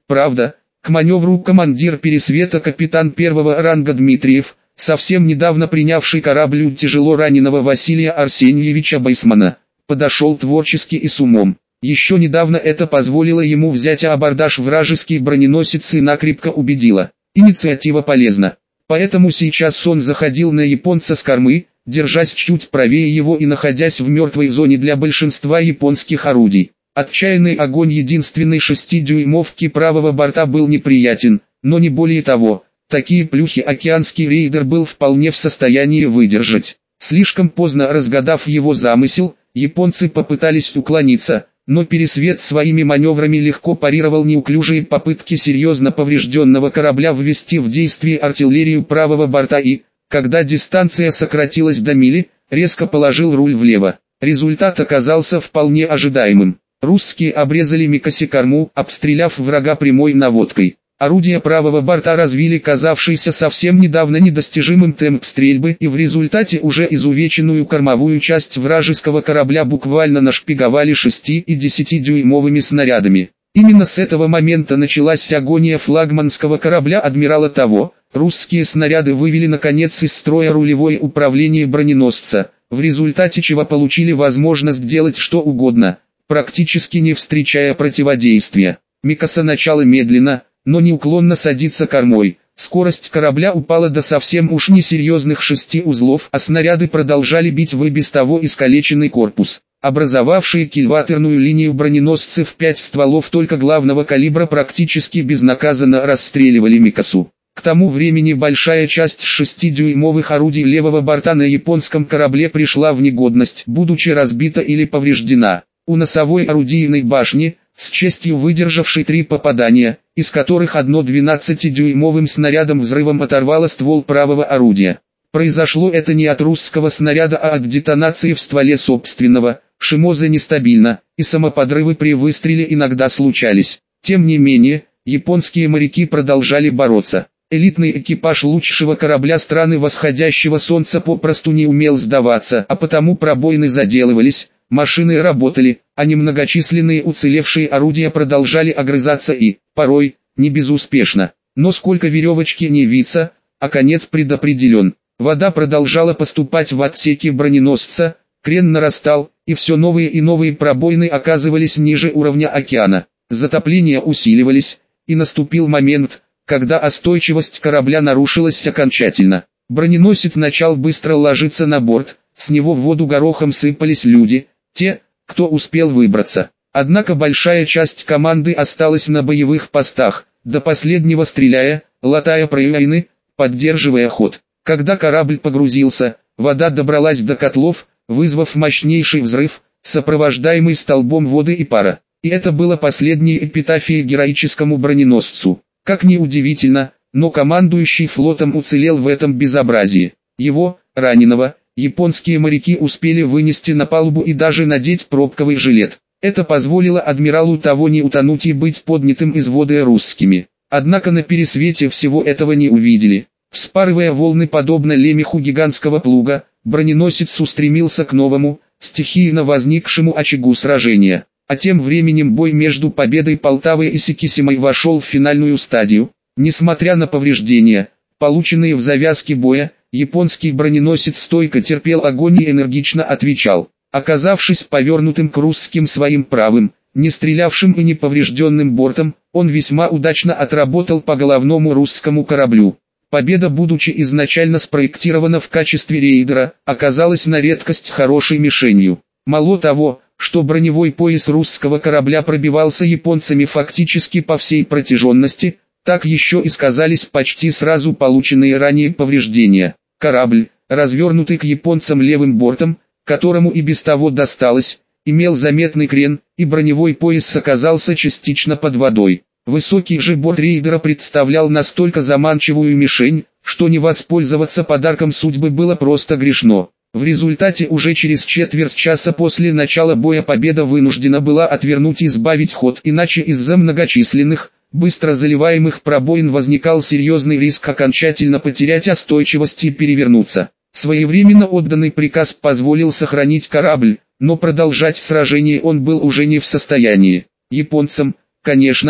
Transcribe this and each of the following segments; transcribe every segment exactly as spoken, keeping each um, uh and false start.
Правда, к маневру командир пересвета капитан первого ранга Дмитриев, совсем недавно принявший корабль у тяжело раненого Василия Арсеньевича Байсмана, подошел творчески и с умом. Еще недавно это позволило ему взять абордаж вражеский броненосец и накрепко убедило. Инициатива полезна. Поэтому сейчас он заходил на японца с кормы, держась чуть правее его и находясь в мертвой зоне для большинства японских орудий. Отчаянный огонь единственной шестидюймовки правого борта был неприятен, но не более того. Такие плюхи океанский рейдер был вполне в состоянии выдержать. Слишком поздно разгадав его замысел, японцы попытались уклониться, но пересвет своими маневрами легко парировал неуклюжие попытки серьезно поврежденного корабля ввести в действие артиллерию правого борта и, когда дистанция сократилась до мили, резко положил руль влево. Результат оказался вполне ожидаемым. Русские обрезали Микаси корму, обстреляв врага прямой наводкой. Орудия правого борта развили казавшийся совсем недавно недостижимым темп стрельбы и в результате уже изувеченную кормовую часть вражеского корабля буквально нашпиговали шести- и десятидюймовыми снарядами. Именно с этого момента началась агония флагманского корабля адмирала Таво. Русские снаряды вывели наконец из строя рулевое управление броненосца, в результате чего получили возможность делать что угодно, практически не встречая противодействия. Микаса начало медленно, но неуклонно садится кормой. Скорость корабля упала до совсем уж несерьезных шести узлов, а снаряды продолжали бить в и без того искалеченный корпус. Образовавшие кильватерную линию броненосцы в пять стволов только главного калибра практически безнаказанно расстреливали Микасу. К тому времени большая часть шестидюймовых орудий левого борта на японском корабле пришла в негодность, будучи разбита или повреждена. У носовой орудийной башни, с честью выдержавшей три попадания, из которых одно двенадцатидюймовым снарядом взрывом оторвало ствол правого орудия. Произошло это не от русского снаряда, а от детонации в стволе собственного. Шимоза нестабильна, и самоподрывы при выстреле иногда случались. Тем не менее, японские моряки продолжали бороться. Элитный экипаж лучшего корабля страны восходящего солнца попросту не умел сдаваться, а потому пробоины заделывались. Машины работали, а немногочисленные уцелевшие орудия продолжали огрызаться и, порой, не безуспешно. Но сколько веревочки не виться, а конец предопределен. Вода продолжала поступать в отсеки броненосца, крен нарастал, и все новые и новые пробоины оказывались ниже уровня океана. Затопления усиливались, и наступил момент, когда остойчивость корабля нарушилась окончательно. Броненосец начал быстро ложиться на борт, с него в воду горохом сыпались люди, те, кто успел выбраться. Однако большая часть команды осталась на боевых постах, до последнего стреляя, латая пробоины, поддерживая ход. Когда корабль погрузился, вода добралась до котлов, вызвав мощнейший взрыв, сопровождаемый столбом воды и пара. И это было последней эпитафией героическому броненосцу. Как ни удивительно, но командующий флотом уцелел в этом безобразии. Его, раненого, японские моряки успели вынести на палубу и даже надеть пробковый жилет. Это позволило адмиралу Таво не утонуть и быть поднятым из воды русскими. Однако на пересвете всего этого не увидели. Вспарывая волны подобно лемеху гигантского плуга, броненосец устремился к новому, стихийно возникшему очагу сражения. А тем временем бой между победой Полтавы и Сикисимой вошел в финальную стадию. Несмотря на повреждения, полученные в завязке боя, японский броненосец стойко терпел огонь и энергично отвечал. Оказавшись повернутым к русским своим правым, не стрелявшим и не поврежденным бортом, он весьма удачно отработал по головному русскому кораблю. Победа, будучи изначально спроектирована в качестве рейдера, оказалась на редкость хорошей мишенью. Мало того, что броневой пояс русского корабля пробивался японцами фактически по всей протяженности, так еще и сказались почти сразу полученные ранее повреждения. Корабль, развернутый к японцам левым бортом, которому и без того досталось, имел заметный крен, и броневой пояс оказался частично под водой. Высокий же борт рейдера представлял настолько заманчивую мишень, что не воспользоваться подарком судьбы было просто грешно. В результате уже через четверть часа после начала боя победа вынуждена была отвернуть и сбавить ход, иначе из-за многочисленных, быстро заливаемых пробоин возникал серьезный риск окончательно потерять остойчивость и перевернуться. Своевременно отданный приказ позволил сохранить корабль, но продолжать сражение он был уже не в состоянии. Японцам, конечно,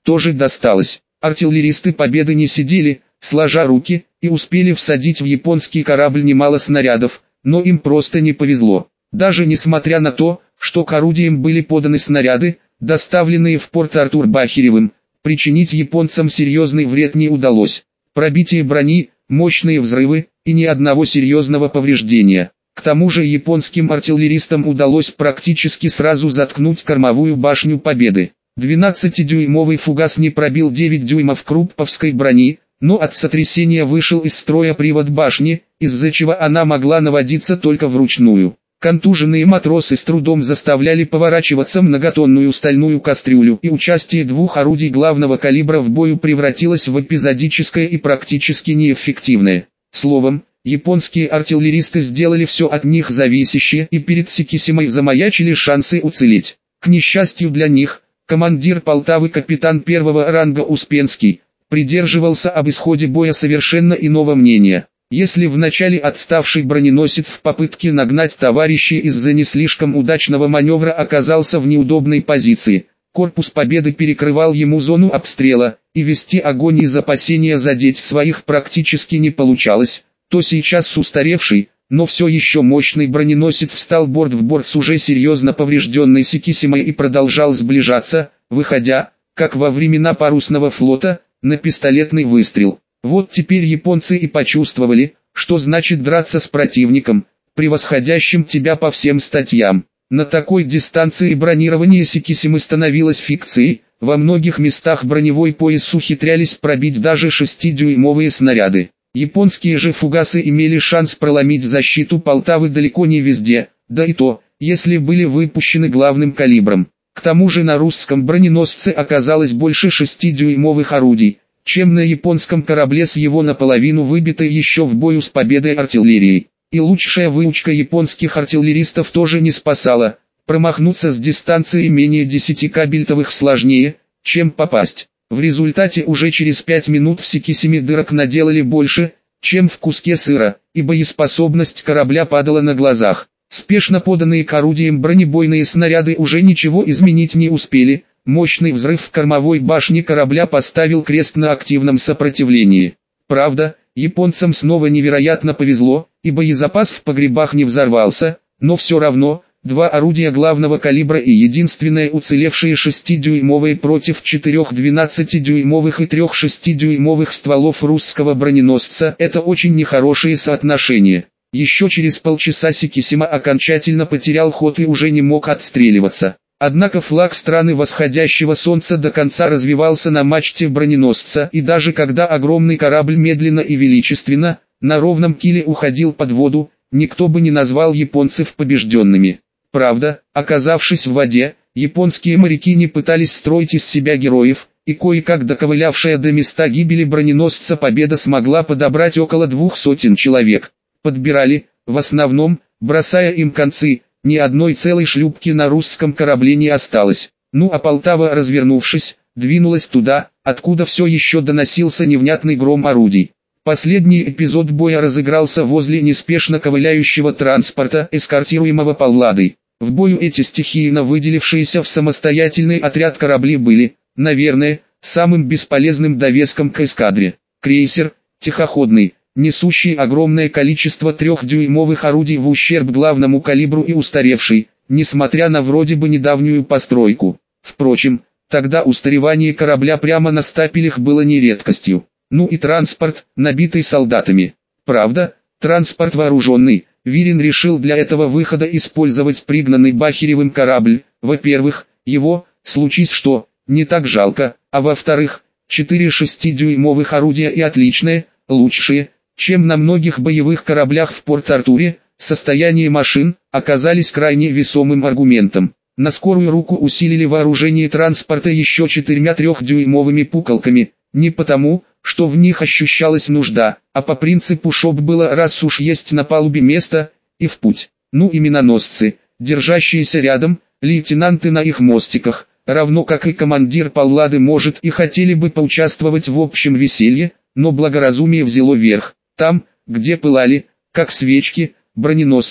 тоже досталось. Артиллеристы Победы не сидели, сложа руки, и успели всадить в японский корабль немало снарядов, но им просто не повезло. Даже несмотря на то, что к орудиям были поданы снаряды, доставленные в порт Артур Бахиревым, причинить японцам серьезный вред не удалось. Пробитие брони, мощные взрывы и ни одного серьезного повреждения. К тому же японским артиллеристам удалось практически сразу заткнуть кормовую башню Победы. двенадцатидюймовый фугас не пробил девять дюймов крупповской брони, но от сотрясения вышел из строя привод башни, из-за чего она могла наводиться только вручную. Контуженные матросы с трудом заставляли поворачиваться многотонную стальную кастрюлю, и участие двух орудий главного калибра в бою превратилось в эпизодическое и практически неэффективное. Словом, японские артиллеристы сделали все от них зависящее, и перед Сикисимой замаячили шансы уцелеть. К несчастью для них, командир Полтавы капитан первого ранга Успенский придерживался об исходе боя совершенно иного мнения. Если в начале отставший броненосец в попытке нагнать товарищей из-за не слишком удачного маневра оказался в неудобной позиции, корпус Победы перекрывал ему зону обстрела, и вести огонь из опасения задеть своих практически не получалось, то сейчас устаревший, но все еще мощный броненосец встал борт в борт с уже серьезно поврежденной Сикисимой и продолжал сближаться, выходя, как во времена парусного флота, на пистолетный выстрел. Вот теперь японцы и почувствовали, что значит драться с противником, превосходящим тебя по всем статьям. На такой дистанции бронирование Сикисимы становилось фикцией, во многих местах броневой пояс ухитрялись пробить даже шестидюймовые снаряды. Японские же фугасы имели шанс проломить защиту Полтавы далеко не везде, да и то, если были выпущены главным калибром. К тому же на русском броненосце оказалось больше шестидюймовых орудий, чем на японском корабле с его наполовину выбитой еще в бою с Победой артиллерией. И лучшая выучка японских артиллеристов тоже не спасала, промахнуться с дистанции менее десяти кабельтовых сложнее, чем попасть. В результате уже через пять минут в Сикисиме дырок наделали больше, чем в куске сыра, и боеспособность корабля падала на глазах. Спешно поданные к орудиям бронебойные снаряды уже ничего изменить не успели. Мощный взрыв в кормовой башне корабля поставил крест на активном сопротивлении. Правда, японцам снова невероятно повезло, и боезапас в погребах не взорвался, но все равно, два орудия главного калибра и единственное уцелевшие шестидюймовые против четырех двенадцатидюймовых и трех шестидюймовых стволов русского броненосца – это очень нехорошие соотношения. Еще через полчаса Сикисима окончательно потерял ход и уже не мог отстреливаться. Однако флаг страны восходящего солнца до конца развивался на мачте броненосца, и даже когда огромный корабль медленно и величественно, на ровном киле уходил под воду, никто бы не назвал японцев побежденными. Правда, оказавшись в воде, японские моряки не пытались строить из себя героев, и кое-как доковылявшая до места гибели броненосца Победа смогла подобрать около двух сотен человек. Подбирали, в основном, бросая им концы. Ни одной целой шлюпки на русском корабле не осталось. Ну а Полтава, развернувшись, двинулась туда, откуда все еще доносился невнятный гром орудий. Последний эпизод боя разыгрался возле неспешно ковыляющего транспорта, эскортируемого Палладой. В бою эти стихийно выделившиеся в самостоятельный отряд корабли были, наверное, самым бесполезным довеском к эскадре. Крейсер, тихоходный, несущий огромное количество трехдюймовых орудий в ущерб главному калибру и устаревший, несмотря на вроде бы недавнюю постройку. Впрочем, тогда устаревание корабля прямо на стапелях было не редкостью. Ну и транспорт, набитый солдатами. Правда, транспорт вооруженный, Вирин решил для этого выхода использовать пригнанный Бахиревым корабль. Во-первых, его, случись что, не так жалко, а во-вторых, четыре шестидюймовых орудия и отличные, лучшие, чем на многих боевых кораблях в Порт-Артуре, состояние машин, оказались крайне весомым аргументом. На скорую руку усилили вооружение транспорта еще четырьмя трехдюймовыми пуколками, не потому, что в них ощущалась нужда, а по принципу «чтоб было раз уж есть на палубе место, и в путь». Ну и миноносцы, держащиеся рядом, лейтенанты на их мостиках, равно как и командир Паллады может и хотели бы поучаствовать в общем веселье, но благоразумие взяло верх. Там, где пылали, как свечки, броненосцы,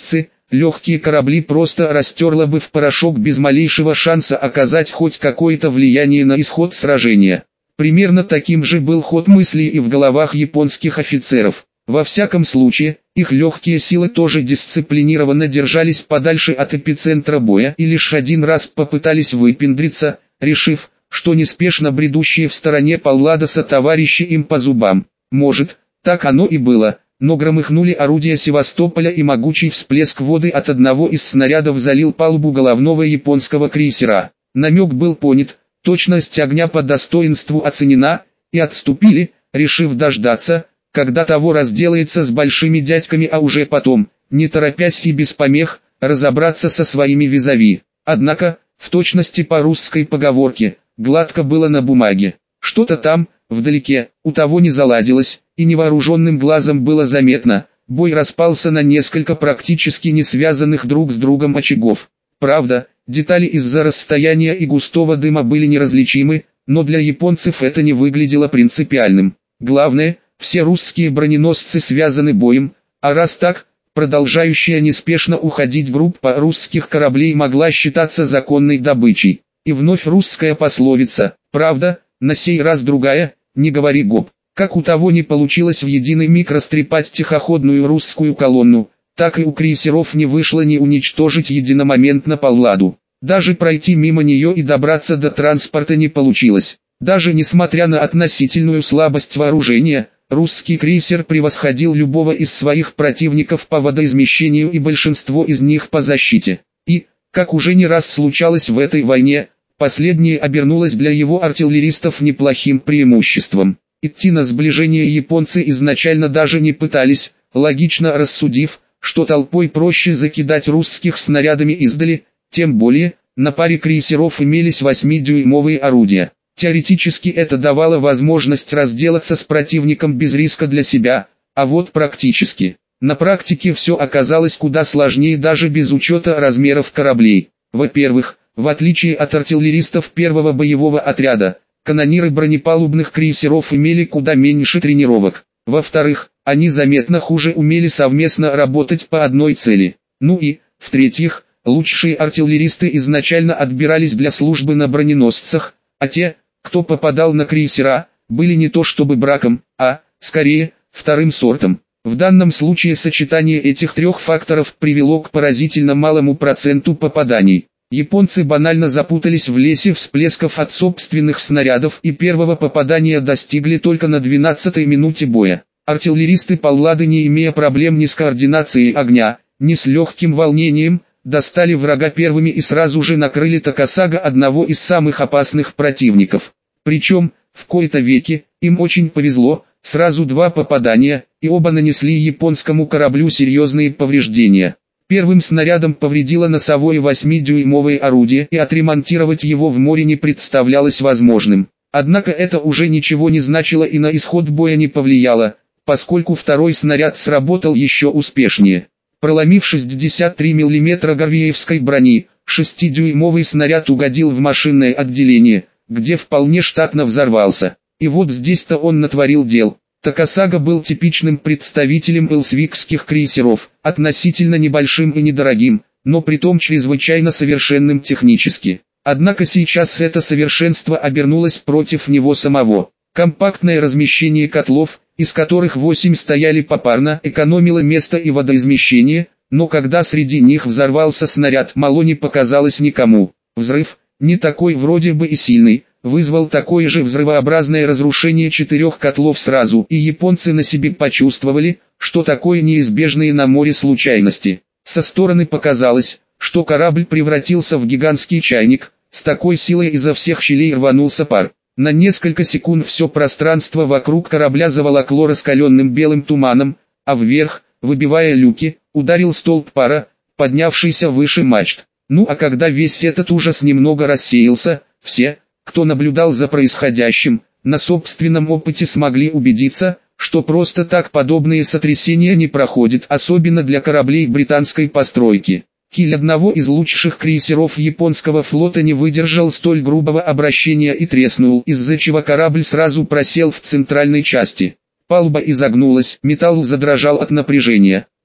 легкие корабли просто растерло бы в порошок без малейшего шанса оказать хоть какое-то влияние на исход сражения. Примерно таким же был ход мыслей и в головах японских офицеров. Во всяком случае, их легкие силы тоже дисциплинированно держались подальше от эпицентра боя и лишь один раз попытались выпендриться, решив, что неспешно бредущие в стороне Палладоса товарищи им по зубам. Может, так оно и было, но громыхнули орудия Севастополя и могучий всплеск воды от одного из снарядов залил палубу головного японского крейсера. Намек был понят, точность огня по достоинству оценена, и отступили, решив дождаться, когда того разделается с большими дядьками, а уже потом, не торопясь и без помех, разобраться со своими визави. Однако, в точности по русской поговорке, гладко было на бумаге. Что-то там, вдалеке, у того не заладилось, и невооруженным глазом было заметно, бой распался на несколько практически не связанных друг с другом очагов. Правда, детали из-за расстояния и густого дыма были неразличимы, но для японцев это не выглядело принципиальным. Главное, все русские броненосцы связаны боем, а раз так, продолжающая неспешно уходить группа русских кораблей могла считаться законной добычей. И вновь русская пословица, правда, на сей раз другая, не говори гоп. Как у того не получилось в единый миг растрепать тихоходную русскую колонну, так и у крейсеров не вышло ни уничтожить единомоментно Палладу. Даже пройти мимо нее и добраться до транспорта не получилось. Даже несмотря на относительную слабость вооружения, русский крейсер превосходил любого из своих противников по водоизмещению и большинство из них по защите. И, как уже не раз случалось в этой войне, последнее обернулось для его артиллеристов неплохим преимуществом. Идти на сближение японцы изначально даже не пытались, логично рассудив, что толпой проще закидать русских снарядами издали, тем более, на паре крейсеров имелись восьмидюймовые орудия. Теоретически это давало возможность разделаться с противником без риска для себя, а вот практически. На практике все оказалось куда сложнее даже без учета размеров кораблей. Во-первых, в отличие от артиллеристов первого боевого отряда, канониры бронепалубных крейсеров имели куда меньше тренировок. Во-вторых, они заметно хуже умели совместно работать по одной цели. Ну и, в-третьих, лучшие артиллеристы изначально отбирались для службы на броненосцах, а те, кто попадал на крейсера, были не то чтобы браком, а, скорее, вторым сортом. В данном случае сочетание этих трех факторов привело к поразительно малому проценту попаданий. Японцы банально запутались в лесе всплесков от собственных снарядов и первого попадания достигли только на двенадцатой минуте боя. Артиллеристы Паллады, не имея проблем ни с координацией огня, ни с легким волнением, достали врага первыми и сразу же накрыли Такасага, одного из самых опасных противников. Причем, в кои-то веки, им очень повезло, сразу два попадания, и оба нанесли японскому кораблю серьезные повреждения. Первым снарядом повредило носовое восьмидюймовое орудие, и отремонтировать его в море не представлялось возможным. Однако это уже ничего не значило и на исход боя не повлияло, поскольку второй снаряд сработал еще успешнее. Проломив шестьдесят три миллиметра горвеевской брони, шестидюймовый снаряд угодил в машинное отделение, где вполне штатно взорвался. И вот здесь-то он натворил дел. Такасага был типичным представителем элсвикских крейсеров, относительно небольшим и недорогим, но притом чрезвычайно совершенным технически. Однако сейчас это совершенство обернулось против него самого. Компактное размещение котлов, из которых восемь стояли попарно, экономило место и водоизмещение, но когда среди них взорвался снаряд, мало не показалось никому. Взрыв, не такой вроде бы и сильный, вызвал такое же взрывообразное разрушение четырех котлов сразу, и японцы на себе почувствовали, что такое неизбежные на море случайности. Со стороны показалось, что корабль превратился в гигантский чайник, с такой силой изо всех щелей рванулся пар. На несколько секунд все пространство вокруг корабля заволокло раскаленным белым туманом, а вверх, выбивая люки, ударил столб пара, поднявшийся выше мачт. Ну а когда весь этот ужас немного рассеялся, все, кто наблюдал за происходящим, на собственном опыте смогли убедиться, что просто так подобные сотрясения не проходят, особенно для кораблей британской постройки. Киль одного из лучших крейсеров японского флота не выдержал столь грубого обращения и треснул, из-за чего корабль сразу просел в центральной части. Палуба изогнулась, металл задрожал от напряжения.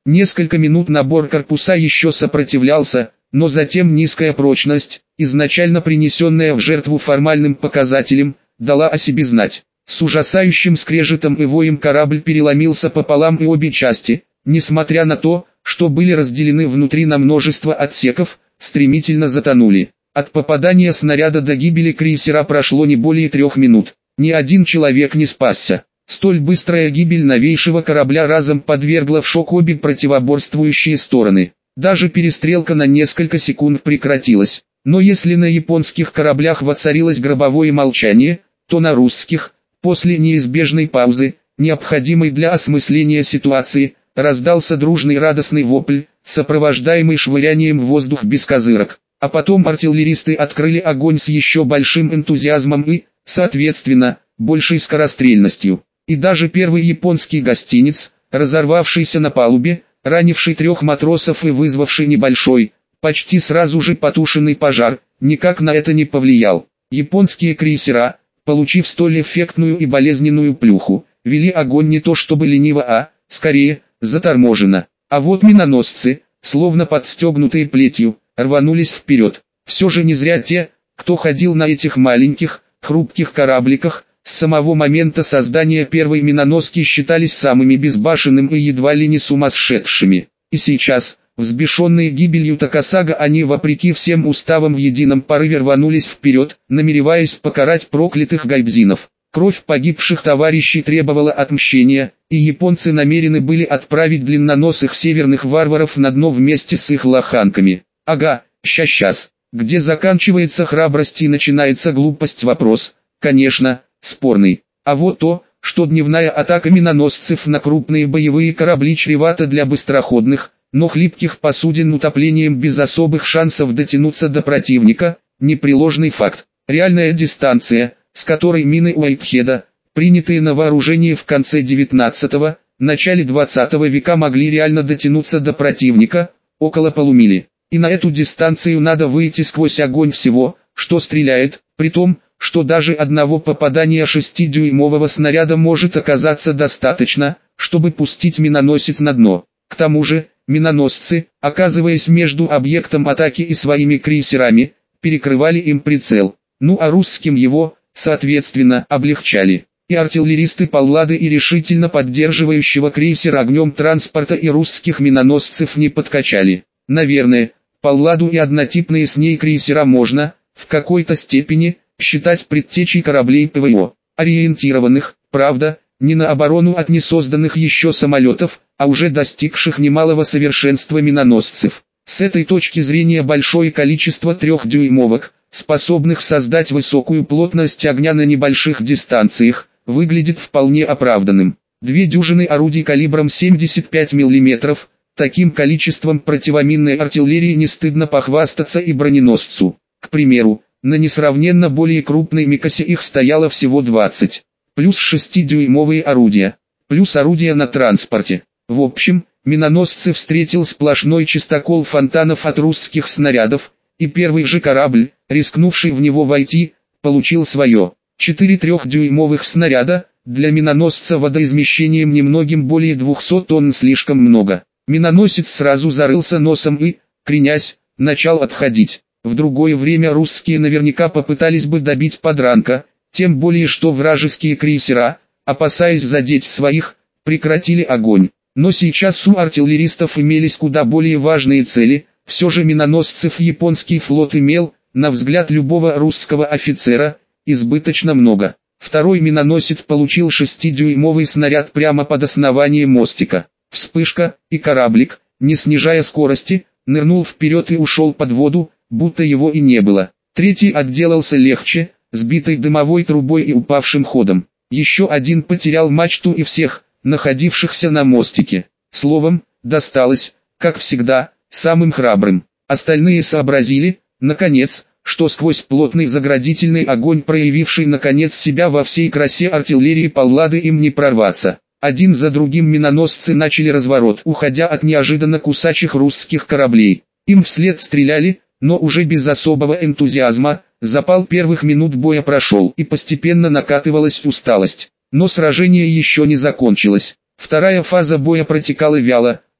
Несколько минут набор корпуса еще сопротивлялся, но затем низкая прочность, изначально принесенная в жертву формальным показателям, дала о себе знать. С ужасающим скрежетом и воем корабль переломился пополам, и обе части, несмотря на то, что были разделены внутри на множество отсеков, стремительно затонули. От попадания снаряда до гибели крейсера прошло не более трех минут. Ни один человек не спасся. Столь быстрая гибель новейшего корабля разом подвергла в шок обе противоборствующие стороны. Даже перестрелка на несколько секунд прекратилась. Но если на японских кораблях воцарилось гробовое молчание, то на русских, после неизбежной паузы, необходимой для осмысления ситуации, раздался дружный радостный вопль, сопровождаемый швырянием в воздух бескозырок. А потом артиллеристы открыли огонь с еще большим энтузиазмом и, соответственно, большей скорострельностью. И даже первый японский гостинец, разорвавшийся на палубе, ранивший трех матросов и вызвавший небольшой, почти сразу же потушенный пожар, никак на это не повлиял. Японские крейсера, получив столь эффектную и болезненную плюху, вели огонь не то чтобы лениво, а, скорее, заторможенно. А вот миноносцы, словно подстегнутые плетью, рванулись вперед. Все же не зря те, кто ходил на этих маленьких, хрупких корабликах, с самого момента создания первой миноноски считались самыми безбашенным и едва ли не сумасшедшими. И сейчас, взбешенные гибелью Такасага, они вопреки всем уставам в едином порыве рванулись вперед, намереваясь покарать проклятых гайбзинов. Кровь погибших товарищей требовала отмщения, и японцы намерены были отправить длинноносых северных варваров на дно вместе с их лоханками. Ага, ща-щас. Где заканчивается храбрость и начинается глупость, вопрос, конечно, спорный. А вот то, что дневная атака миноносцев на крупные боевые корабли чревата для быстроходных, но хлипких посудин утоплением без особых шансов дотянуться до противника, непреложный факт. Реальная дистанция, с которой мины Уайтхеда, принятые на вооружение в конце девятнадцатого, начале двадцатого века, могли реально дотянуться до противника, около полумили. И на эту дистанцию надо выйти сквозь огонь всего, что стреляет, при том, что даже одного попадания шестидюймового снаряда может оказаться достаточно, чтобы пустить миноносец на дно. К тому же, миноносцы, оказываясь между объектом атаки и своими крейсерами, перекрывали им прицел. Ну а русским его, соответственно, облегчали. И артиллеристы Паллады и решительно поддерживающего крейсер огнем транспорта и русских миноносцев не подкачали. Наверное, Палладу и однотипные с ней крейсера можно, в какой-то степени, считать предтечей кораблей ПВО, ориентированных, правда, не на оборону от несозданных еще самолетов, а уже достигших немалого совершенства миноносцев. С этой точки зрения большое количество трехдюймовок, способных создать высокую плотность огня на небольших дистанциях, выглядит вполне оправданным. Две дюжины орудий калибром семьдесят пять миллиметров, таким количеством противоминной артиллерии не стыдно похвастаться и броненосцу. К примеру, на несравненно более крупной Микосе их стояло всего двадцать, плюс шестидюймовые орудия, плюс орудия на транспорте. В общем, миноносцы встретил сплошной чистокол фонтанов от русских снарядов, и первый же корабль, рискнувший в него войти, получил свое. Четыре трехдюймовых снаряда, для миноносца водоизмещением немногим более двухсот тонн слишком много. Миноносец сразу зарылся носом и, кренясь, начал отходить. В другое время русские наверняка попытались бы добить подранка, тем более что вражеские крейсера, опасаясь задеть своих, прекратили огонь. Но сейчас у артиллеристов имелись куда более важные цели. Все же миноносцев японский флот имел, на взгляд любого русского офицера, избыточно много. Второй миноносец получил шестидюймовый снаряд прямо под основание мостика. Вспышка, и кораблик, не снижая скорости, нырнул вперед и ушел под воду, будто его и не было. Третий отделался легче, сбитой дымовой трубой и упавшим ходом. Еще один потерял мачту и всех, находившихся на мостике. Словом, досталось, как всегда, самым храбрым. Остальные сообразили, наконец, что сквозь плотный заградительный огонь, проявивший наконец себя во всей красе артиллерии Паллады, им не прорваться. Один за другим миноносцы начали разворот, уходя от неожиданно кусачих русских кораблей. Им вслед стреляли, но уже без особого энтузиазма. Запал первых минут боя прошел, и постепенно накатывалась усталость. Но сражение еще не закончилось. Вторая фаза боя протекала вяло,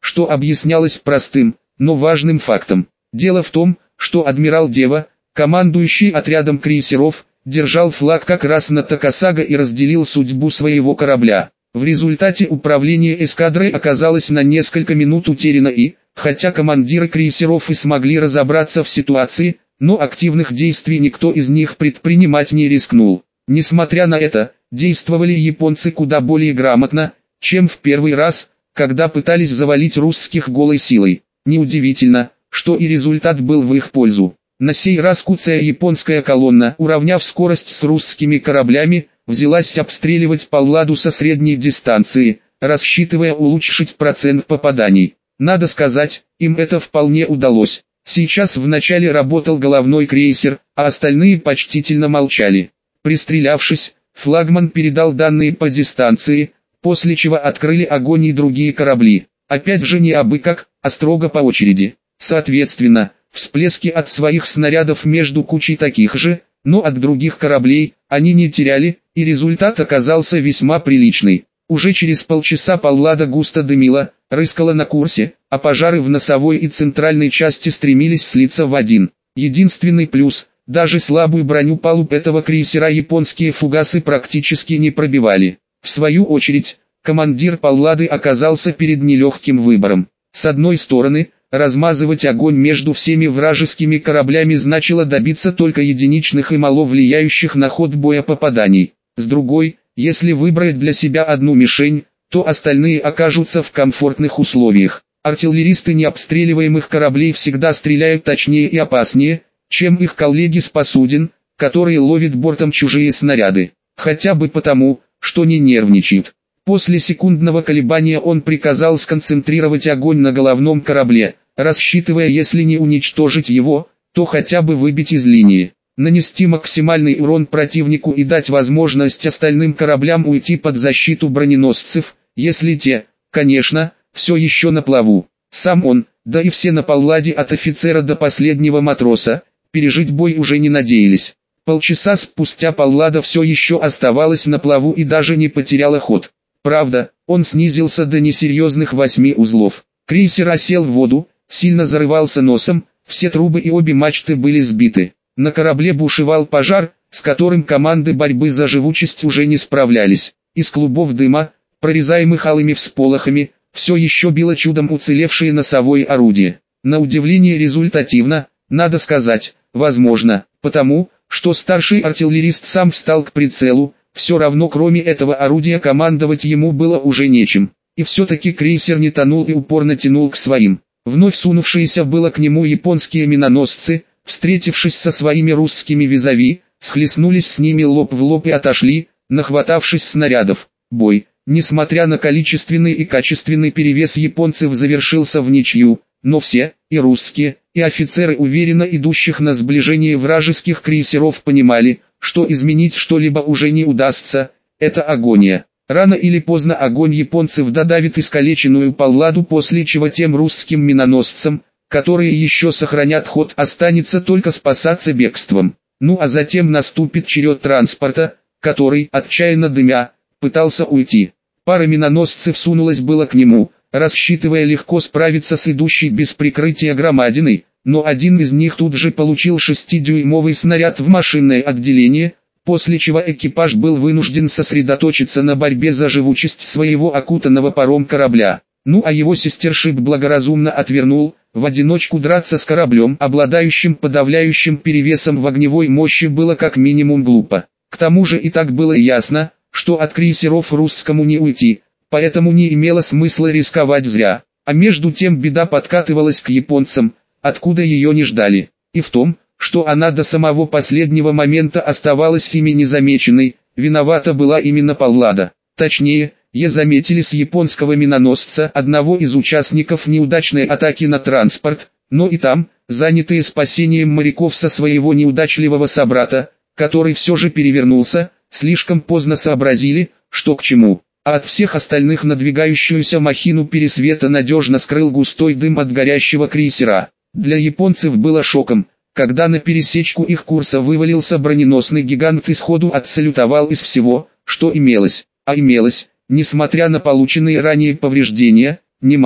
что объяснялось простым, но важным фактом. Дело в том, что адмирал Дева, командующий отрядом крейсеров, держал флаг как раз на Такасаго и разделил судьбу своего корабля. В результате управление эскадрой оказалось на несколько минут утеряно и, хотя командиры крейсеров и смогли разобраться в ситуации, но активных действий никто из них предпринимать не рискнул. Несмотря на это, действовали японцы куда более грамотно, чем в первый раз, когда пытались завалить русских голой силой. Неудивительно, что и результат был в их пользу. На сей раз куцая японская колонна, уравняв скорость с русскими кораблями, взялась обстреливать Палладу со средней дистанции, рассчитывая улучшить процент попаданий. Надо сказать, им это вполне удалось. Сейчас вначале работал головной крейсер, а остальные почтительно молчали. Пристрелявшись, флагман передал данные по дистанции, после чего открыли огонь и другие корабли. Опять же не абы как, а строго по очереди. Соответственно, всплески от своих снарядов между кучей таких же, но от других кораблей, они не теряли, и результат оказался весьма приличный. Уже через полчаса Паллада густо дымила, рыскала на курсе, а пожары в носовой и центральной части стремились слиться в один. Единственный плюс, даже слабую броню палуб этого крейсера японские фугасы практически не пробивали. В свою очередь, командир Паллады оказался перед нелегким выбором. С одной стороны, размазывать огонь между всеми вражескими кораблями значило добиться только единичных и мало влияющих на ход боя попаданий. С другой, если выбрать для себя одну мишень, то остальные окажутся в комфортных условиях. Артиллеристы необстреливаемых кораблей всегда стреляют точнее и опаснее, чем их коллеги с посудин, которые ловят бортом чужие снаряды. Хотя бы потому, что не нервничают. После секундного колебания он приказал сконцентрировать огонь на головном корабле, рассчитывая, если не уничтожить его, то хотя бы выбить из линии, нанести максимальный урон противнику и дать возможность остальным кораблям уйти под защиту броненосцев, если те, конечно, все еще на плаву. Сам он, да и все на Палладе от офицера до последнего матроса, пережить бой уже не надеялись. Полчаса спустя Паллада все еще оставалась на плаву и даже не потеряла ход. Правда, он снизился до несерьезных восьми узлов. Крейсер осел в воду, сильно зарывался носом, все трубы и обе мачты были сбиты. На корабле бушевал пожар, с которым команды борьбы за живучесть уже не справлялись. Из клубов дыма, прорезаемых алыми всполохами, все еще било чудом уцелевшее носовое орудие. На удивление результативно, надо сказать, возможно, потому, что старший артиллерист сам встал к прицелу, все равно кроме этого орудия командовать ему было уже нечем. И все-таки крейсер не тонул и упорно тянул к своим. Вновь сунувшиеся было к нему японские миноносцы, встретившись со своими русскими визави, схлестнулись с ними лоб в лоб и отошли, нахватавшись снарядов. Бой, несмотря на количественный и качественный перевес японцев, завершился в ничью, но все, и русские, и офицеры уверенно идущих на сближение вражеских крейсеров понимали, что изменить что-либо уже не удастся, это агония. Рано или поздно огонь японцев додавит искалеченную Палладу, после чего тем русским миноносцам, которые еще сохранят ход, останется только спасаться бегством. Ну а затем наступит черед транспорта, который, отчаянно дымя, пытался уйти. Пара миноносцев сунулась было к нему, рассчитывая легко справиться с идущей без прикрытия громадиной, но один из них тут же получил шестидюймовый снаряд в машинное отделение, после чего экипаж был вынужден сосредоточиться на борьбе за живучесть своего окутанного паром корабля. Ну а его сестершип благоразумно отвернул, в одиночку драться с кораблем, обладающим подавляющим перевесом в огневой мощи, было как минимум глупо. К тому же и так было ясно, что от крейсеров русскому не уйти, поэтому не имело смысла рисковать зря. А между тем беда подкатывалась к японцам, откуда ее не ждали. И в том, что она до самого последнего момента оставалась ими незамеченной, виновата была именно Паллада. Точнее, ее заметили с японского миноносца, одного из участников неудачной атаки на транспорт, но и там, занятые спасением моряков со своего неудачливого собрата, который все же перевернулся, слишком поздно сообразили, что к чему. А от всех остальных надвигающуюся махину пересвета надежно скрыл густой дым от горящего крейсера. Для японцев было шоком, когда на пересечку их курса вывалился броненосный гигант и сходу отсалютовал из всего, что имелось. А имелось, несмотря на полученные ранее повреждения, немало.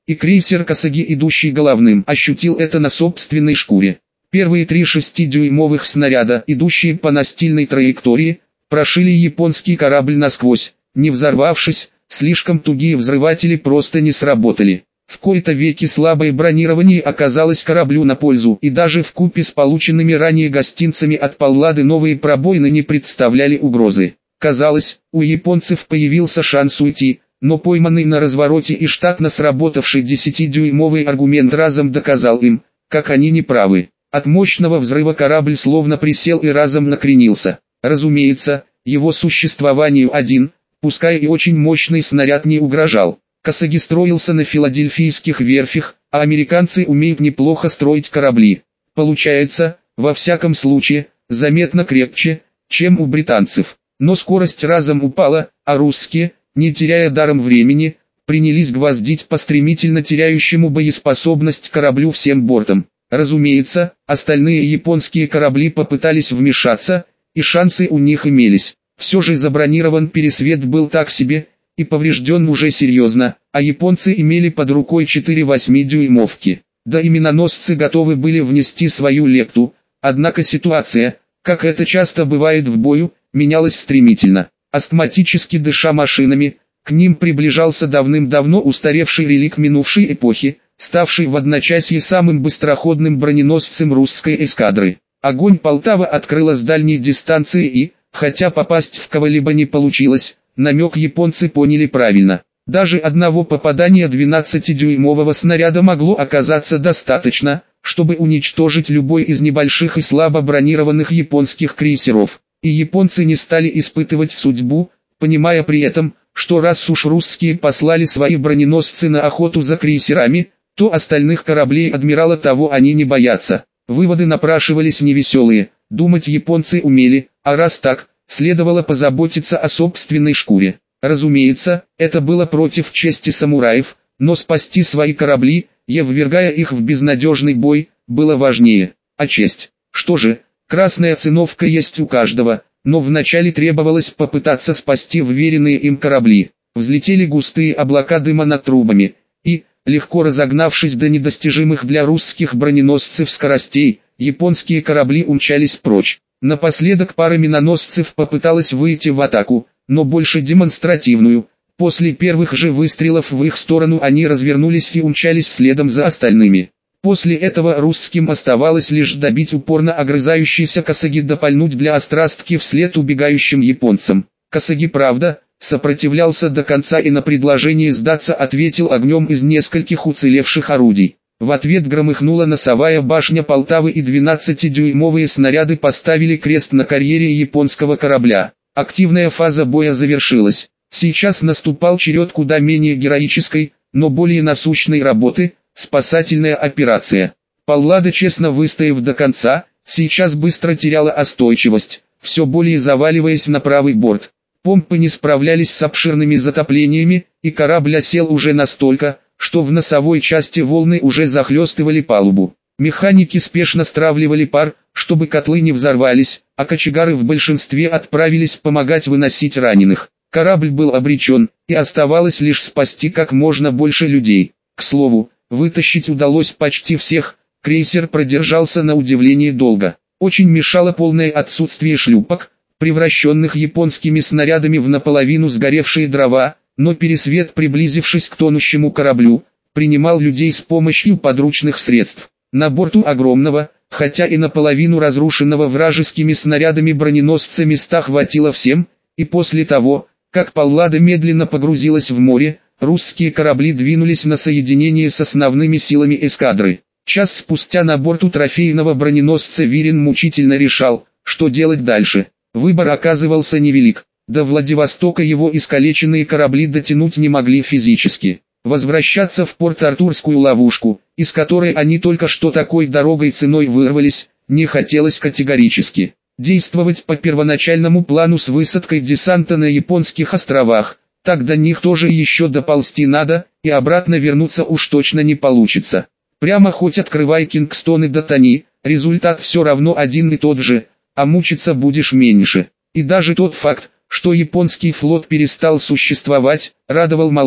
И крейсер Касаги, идущий головным, ощутил это на собственной шкуре. Первые три шестидюймовых снаряда, идущие по настильной траектории, прошили японский корабль насквозь. Не взорвавшись, слишком тугие взрыватели просто не сработали. В кои-то веки слабое бронирование оказалось кораблю на пользу, и даже вкупе с полученными ранее гостинцами от Паллады новые пробоины не представляли угрозы. Казалось, у японцев появился шанс уйти, но пойманный на развороте и штатно сработавший десятидюймовый аргумент разом доказал им, как они неправы. От мощного взрыва корабль словно присел и разом накренился. Разумеется, его существованию один, пускай и очень мощный снаряд не угрожал. Касаги строился на филадельфийских верфях, а американцы умеют неплохо строить корабли. Получается, во всяком случае, заметно крепче, чем у британцев. Но скорость разом упала, а русские, не теряя даром времени, принялись гвоздить по стремительно теряющему боеспособность кораблю всем бортом. Разумеется, остальные японские корабли попытались вмешаться, и шансы у них имелись. Все же забронирован пересвет был так себе, и поврежден уже серьезно, а японцы имели под рукой четыре восьмидюймовки. Да и миноносцы готовы были внести свою лепту, однако ситуация, как это часто бывает в бою, менялась стремительно. Астматически дыша машинами, к ним приближался давным-давно устаревший релик минувшей эпохи, ставший в одночасье самым быстроходным броненосцем русской эскадры. Огонь Полтава открыла с дальней дистанции и, хотя попасть в кого-либо не получилось, намек японцы поняли правильно. Даже одного попадания двенадцатидюймового снаряда могло оказаться достаточно, чтобы уничтожить любой из небольших и слабо бронированных японских крейсеров. И японцы не стали испытывать судьбу, понимая при этом, что раз уж русские послали свои броненосцы на охоту за крейсерами, то остальных кораблей адмирала того они не боятся. Выводы напрашивались невеселые, думать японцы умели, а раз так, следовало позаботиться о собственной шкуре. Разумеется, это было против чести самураев, но спасти свои корабли, не ввергая их в безнадежный бой, было важнее. А честь? Что же, красная циновка есть у каждого, но вначале требовалось попытаться спасти вверенные им корабли. Взлетели густые облака дыма над трубами, и, легко разогнавшись до недостижимых для русских броненосцев скоростей, японские корабли умчались прочь. Напоследок пара миноносцев попыталась выйти в атаку, но больше демонстративную. После первых же выстрелов в их сторону они развернулись и умчались следом за остальными. После этого русским оставалось лишь добить упорно огрызающийся Касаги да пальнуть для острастки вслед убегающим японцам. Касаги, правда, сопротивлялся до конца и на предложение сдаться ответил огнем из нескольких уцелевших орудий. В ответ громыхнула носовая башня Полтавы и двенадцатидюймовые снаряды поставили крест на карьере японского корабля. Активная фаза боя завершилась. Сейчас наступал черед куда менее героической, но более насущной работы – спасательная операция. Паллада, честно выстояв до конца, сейчас быстро теряла остойчивость, все более заваливаясь на правый борт. Помпы не справлялись с обширными затоплениями, и корабль осел уже настолько, что в носовой части волны уже захлестывали палубу. Механики спешно стравливали пар, чтобы котлы не взорвались, а кочегары в большинстве отправились помогать выносить раненых. Корабль был обречен, и оставалось лишь спасти как можно больше людей. К слову, вытащить удалось почти всех, крейсер продержался на удивление долго. Очень мешало полное отсутствие шлюпок, превращенных японскими снарядами в наполовину сгоревшие дрова, но пересвет, приблизившись к тонущему кораблю, принимал людей с помощью подручных средств. На борту огромного, хотя и наполовину разрушенного вражескими снарядами броненосца места хватило всем, и после того, как Паллада медленно погрузилась в море, русские корабли двинулись на соединение с основными силами эскадры. Час спустя на борту трофейного броненосца Вирин мучительно решал, что делать дальше. Выбор оказывался невелик. До Владивостока его искалеченные корабли дотянуть не могли физически. Возвращаться в Порт-Артурскую ловушку, из которой они только что такой дорогой ценой вырвались, не хотелось категорически. Действовать по первоначальному плану с высадкой десанта на японских островах, так до них тоже еще доползти надо, и обратно вернуться уж точно не получится. Прямо хоть открывай Кингстон и дотони, результат все равно один и тот же, а мучиться будешь меньше. И даже тот факт, что японский флот перестал существовать, радовал мало.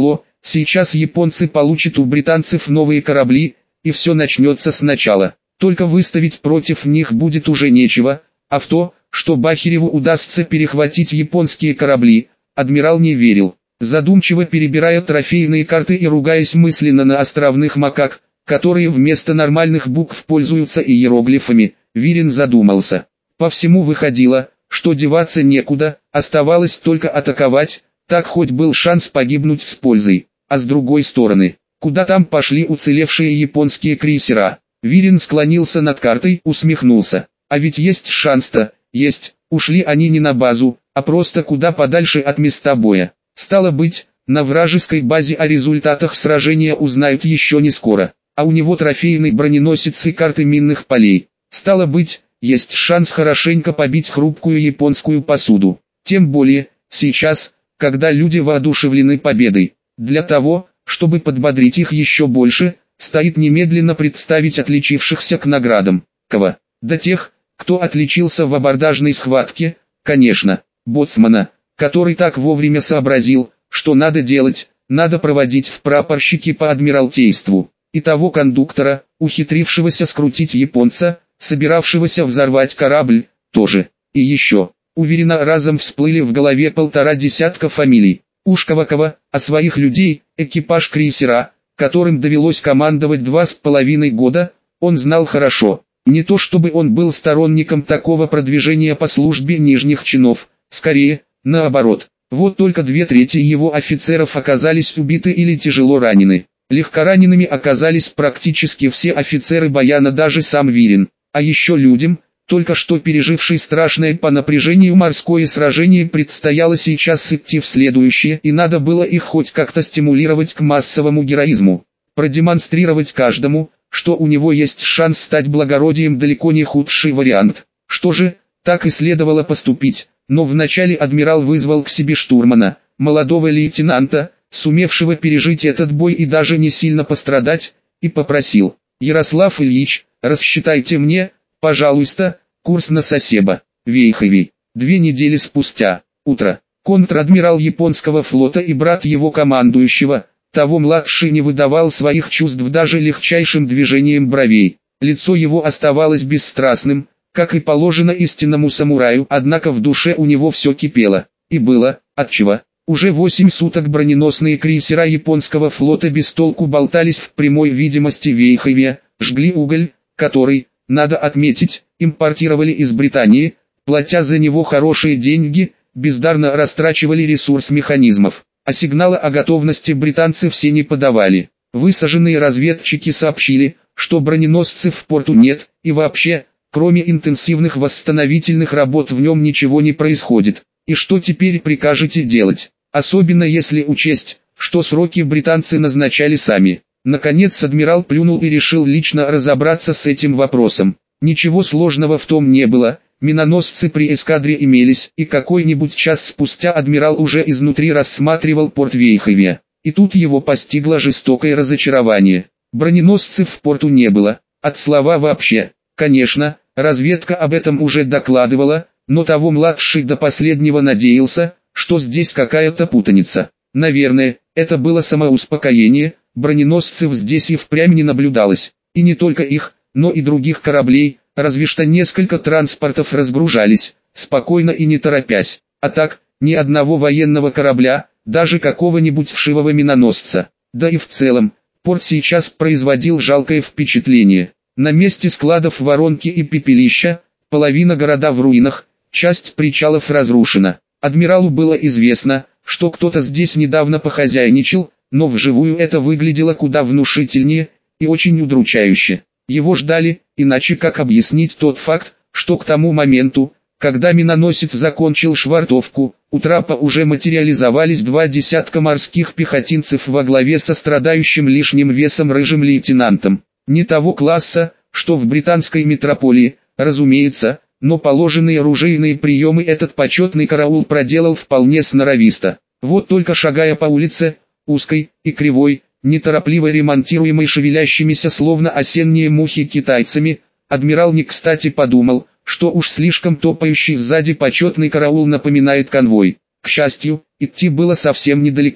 Сейчас японцы получат у британцев новые корабли, и все начнется сначала. Только выставить против них будет уже нечего, а в то, что Бахиреву удастся перехватить японские корабли, адмирал не верил. Задумчиво перебирая трофейные карты и ругаясь мысленно на островных макак, которые вместо нормальных букв пользуются иероглифами, Вирин задумался. По всему выходило, что деваться некуда, оставалось только атаковать, так хоть был шанс погибнуть с пользой. А с другой стороны, куда там пошли уцелевшие японские крейсера? Вирин склонился над картой, усмехнулся. А ведь есть шанс-то, есть, ушли они не на базу, а просто куда подальше от места боя. Стало быть, на вражеской базе о результатах сражения узнают еще не скоро, а у него трофейный броненосец и карты минных полей. Стало быть, есть шанс хорошенько побить хрупкую японскую посуду. Тем более, сейчас, когда люди воодушевлены победой. Для того, чтобы подбодрить их еще больше, стоит немедленно представить отличившихся к наградам. Кого? Да тех, кто отличился в абордажной схватке, конечно, боцмана, который так вовремя сообразил, что надо делать, надо проводить в прапорщики по адмиралтейству, и того кондуктора, ухитрившегося скрутить японца, собиравшегося взорвать корабль, тоже. И еще, уверенно разом всплыли в голове полтора десятка фамилий. Ушковакова, а своих людей, экипаж крейсера, которым довелось командовать два с половиной года, он знал хорошо. Не то чтобы он был сторонником такого продвижения по службе нижних чинов, скорее, наоборот. Вот только две трети его офицеров оказались убиты или тяжело ранены. Легкоранеными оказались практически все офицеры Баяна, даже сам Вирин. А еще людям, только что переживший страшное по напряжению морское сражение, предстояло сейчас идти в следующее, и надо было их хоть как-то стимулировать к массовому героизму. Продемонстрировать каждому, что у него есть шанс стать благородием, далеко не худший вариант. Что же, так и следовало поступить, но вначале адмирал вызвал к себе штурмана, молодого лейтенанта, сумевшего пережить этот бой и даже не сильно пострадать, и попросил: «Ярослав Ильич, рассчитайте мне, пожалуйста, курс на Сасебо, Вейховей». Две недели спустя, утро, контр-адмирал японского флота и брат его командующего, того младший, не выдавал своих чувств даже легчайшим движением бровей. Лицо его оставалось бесстрастным, как и положено истинному самураю, однако в душе у него все кипело, и было, отчего. Уже восемь суток броненосные крейсера японского флота без толку болтались в прямой видимости Вейхове, жгли уголь, который, надо отметить, импортировали из Британии, платя за него хорошие деньги, бездарно растрачивали ресурс механизмов, а сигнала о готовности британцы все не подавали. Высаженные разведчики сообщили, что броненосцев в порту нет, и вообще, кроме интенсивных восстановительных работ в нем ничего не происходит. И что теперь прикажете делать? Особенно если учесть, что сроки британцы назначали сами. Наконец адмирал плюнул и решил лично разобраться с этим вопросом. Ничего сложного в том не было, миноносцы при эскадре имелись, и какой-нибудь час спустя адмирал уже изнутри рассматривал порт Вейхове. И тут его постигло жестокое разочарование. Броненосцев в порту не было, от слова вообще. Конечно, разведка об этом уже докладывала, но того младший до последнего надеялся, что здесь какая-то путаница. Наверное, это было самоуспокоение, броненосцев здесь и впрямь не наблюдалось. И не только их, но и других кораблей, разве что несколько транспортов разгружались, спокойно и не торопясь. А так, ни одного военного корабля, даже какого-нибудь вшивого миноносца. Да и в целом, порт сейчас производил жалкое впечатление. На месте складов воронки и пепелища, половина города в руинах, часть причалов разрушена. Адмиралу было известно, что кто-то здесь недавно похозяйничал, но вживую это выглядело куда внушительнее и очень удручающе. Его ждали, иначе как объяснить тот факт, что к тому моменту, когда миноносец закончил швартовку, у трапа уже материализовались два десятка морских пехотинцев во главе со страдающим лишним весом рыжим лейтенантом. Не того класса, что в британской метрополии, разумеется, но положенные оружейные приемы этот почетный караул проделал вполне сноровисто. Вот только шагая по улице, узкой и кривой, неторопливо ремонтируемой шевелящимися словно осенние мухи китайцами, адмирал не кстати подумал, что уж слишком топающий сзади почетный караул напоминает конвой. К счастью, идти было совсем недалеко.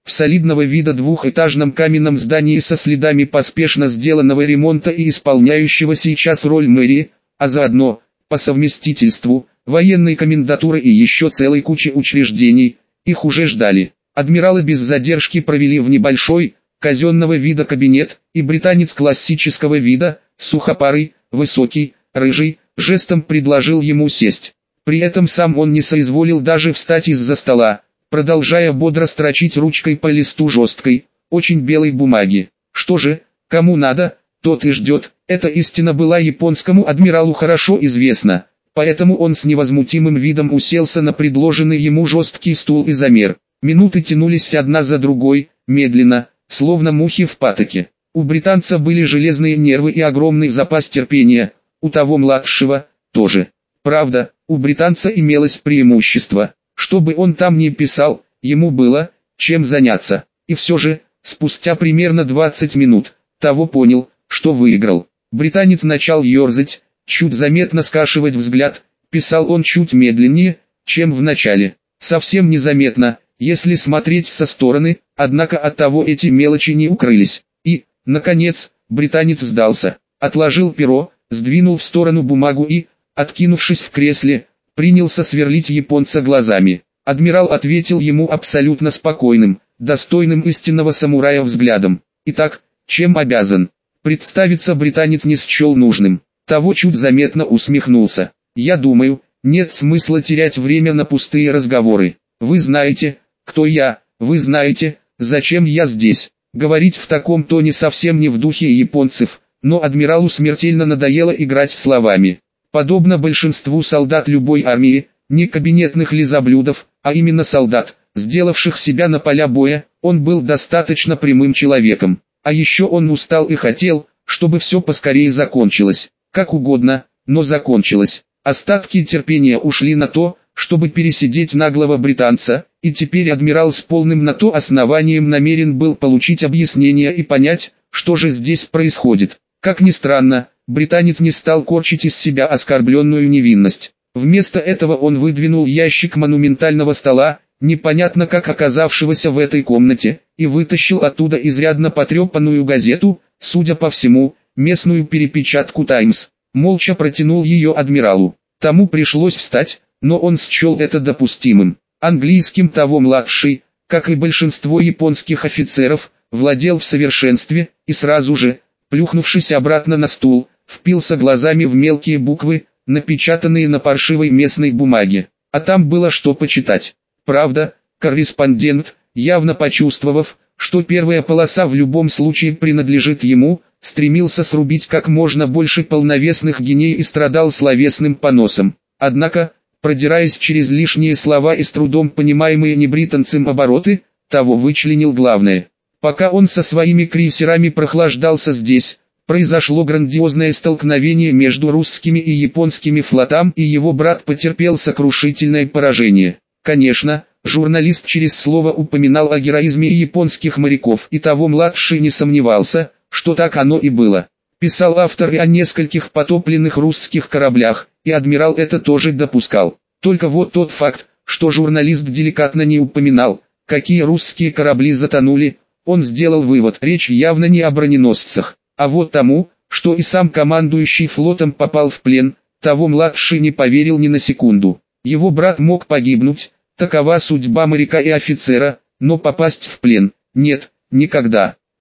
в солидного вида двухэтажном каменном здании со следами поспешно сделанного ремонта и исполняющего сейчас роль мэрии, а заодно, по совместительству, военной комендатуры и еще целой кучи учреждений, их уже ждали. Адмиралы без задержки провели в небольшой, казенного вида кабинет, и британец классического вида, сухопарый, высокий, рыжий, жестом предложил ему сесть. При этом сам он не соизволил даже встать из-за стола, продолжая бодро строчить ручкой по листу жесткой, очень белой бумаги. Что же, кому надо, тот и ждет. Эта истина была японскому адмиралу хорошо известна, поэтому он с невозмутимым видом уселся на предложенный ему жесткий стул и замер. Минуты тянулись одна за другой, медленно, словно мухи в патоке. У британца были железные нервы и огромный запас терпения, у того младшего тоже. Правда, у британца имелось преимущество. Что бы он там ни писал, ему было чем заняться. И все же, спустя примерно двадцать минут, того понял, что выиграл. Британец начал ерзать, чуть заметно скашивать взгляд, писал он чуть медленнее, чем в начале. Совсем незаметно, если смотреть со стороны, однако от того эти мелочи не укрылись. И, наконец, британец сдался, отложил перо, сдвинул в сторону бумагу и, откинувшись в кресле, принялся сверлить японца глазами. Адмирал ответил ему абсолютно спокойным, достойным истинного самурая взглядом. Итак, чем обязан? Представиться британец не счел нужным. Того чуть заметно усмехнулся. Я думаю, нет смысла терять время на пустые разговоры. Вы знаете, кто я, вы знаете, зачем я здесь. Говорить в таком тоне совсем не в духе японцев, но адмиралу смертельно надоело играть словами. Подобно большинству солдат любой армии, не кабинетных лизоблюдов, а именно солдат, сделавших себя на поля боя, он был достаточно прямым человеком. А еще он устал и хотел, чтобы все поскорее закончилось. Как угодно, но закончилось. Остатки терпения ушли на то, чтобы пересидеть наглого британца, и теперь адмирал с полным на то основанием намерен был получить объяснение и понять, что же здесь происходит. Как ни странно, британец не стал корчить из себя оскорбленную невинность. Вместо этого он выдвинул ящик монументального стола, непонятно как оказавшегося в этой комнате, и вытащил оттуда изрядно потрепанную газету, судя по всему, местную перепечатку «Таймс». Молча протянул ее адмиралу. Тому пришлось встать, но он счел это допустимым. Английским того младший, как и большинство японских офицеров, владел в совершенстве, и сразу же, плюхнувшись обратно на стул, впился глазами в мелкие буквы, напечатанные на паршивой местной бумаге. А там было что почитать. Правда, корреспондент, явно почувствовав, что первая полоса в любом случае принадлежит ему, стремился срубить как можно больше полновесных геней и страдал словесным поносом. Однако, продираясь через лишние слова и с трудом понимаемые небританцем обороты, того вычленил главное. Пока он со своими крейсерами прохлаждался здесь, произошло грандиозное столкновение между русскими и японскими флотами, и его брат потерпел сокрушительное поражение. Конечно, журналист через слово упоминал о героизме японских моряков, и того младший не сомневался, что так оно и было. Писал автор и о нескольких потопленных русских кораблях, и адмирал это тоже допускал. Только вот тот факт, что журналист деликатно не упоминал, какие русские корабли затонули, он сделал вывод, речь явно не о броненосцах. А вот тому, что и сам командующий флотом попал в плен, того младший не поверил ни на секунду. Его брат мог погибнуть, такова судьба моряка и офицера, но попасть в плен – нет, никогда.